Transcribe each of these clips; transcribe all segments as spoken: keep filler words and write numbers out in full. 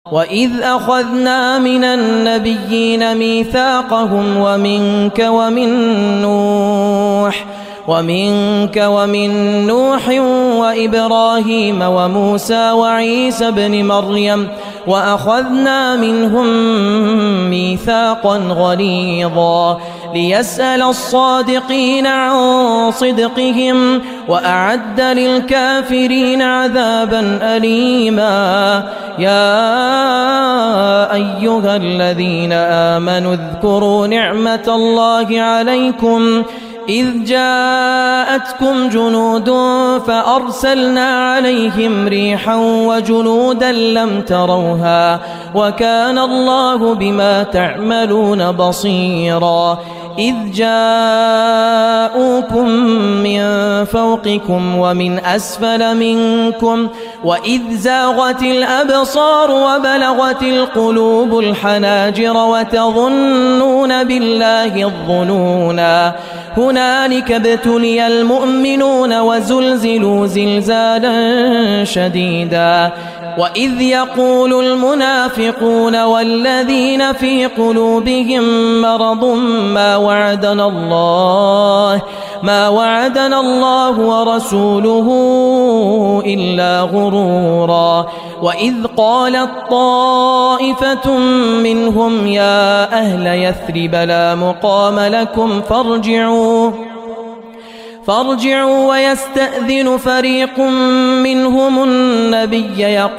وَإِذْ أَخَذْنَا مِنَ النَّبِيِّينَ مِيثَاقَهُمْ وَمِنكَ وَمِن نُوحٍ وَمِنكَ وَمِن نُوحٍ وَإِبْرَاهِيمَ وَمُوسَى وَعِيسَى ابْنِ مَرْيَمَ وَأَخَذْنَا مِنْهُم مِيثَاقًا غَلِيظًا لِيَسْأَلَ الصَّادِقِينَ عَن صِدْقِهِمْ وَأَعَدَّ لِلْكَافِرِينَ عَذَابًا أَلِيمًا. يَا أَيُّهَا الَّذِينَ آمَنُوا اذْكُرُوا نِعْمَةَ اللَّهِ عَلَيْكُمْ إِذْ جَاءَتْكُمْ جُنُودٌ فَأَرْسَلْنَا عَلَيْهِمْ رِيحًا وَجُنُودًا لَّمْ تَرَوْهَا وَكَانَ اللَّهُ بِمَا تَعْمَلُونَ بَصِيرًا. إِذْ جَاءُوكُم مِّن فَوْقِكُمْ وَمِنْ أَسْفَلَ مِنكُمْ وَإِذْ زَاغَتِ الْأَبْصَارُ وَبَلَغَتِ الْقُلُوبُ الْحَنَاجِرَ وَتَظُنُّونَ بِاللَّهِ الظُّنُونَا. هُنَالِكَ ابْتُلِيَ الْمُؤْمِنُونَ وَزُلْزِلُوا زِلْزَالًا شَدِيدًا. وَإِذْ يَقُولُ الْمُنَافِقُونَ وَالَّذِينَ فِي قُلُوبِهِم مَّرَضٌ مَّا وَعَدَنَا اللَّهُ ما وعدنا الله ورسوله إلا غرورا. وإذ قالت طائفة منهم يا أهل يثرب لا مقام لكم فارجعوا فارجعوا ويستأذن فريق منهم النبي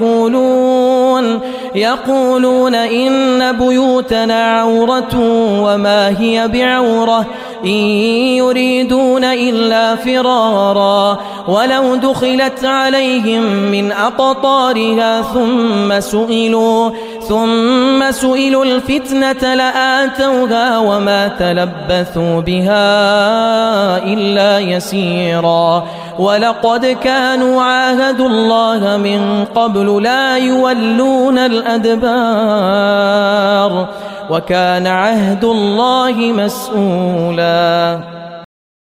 يقولون يقولون إن بيوتنا عورة وما هي بعورة إن يريدون إلا فرارا ولو دخلت عليهم من أقطارها ثم سئلوا ثم سئلوا الفتنة لآتوها وما تلبثوا بها إلا يسيرا. ولقد كانوا عاهدوا الله من قبل لا يولون الأدبار وكان عهد الله مسؤولا.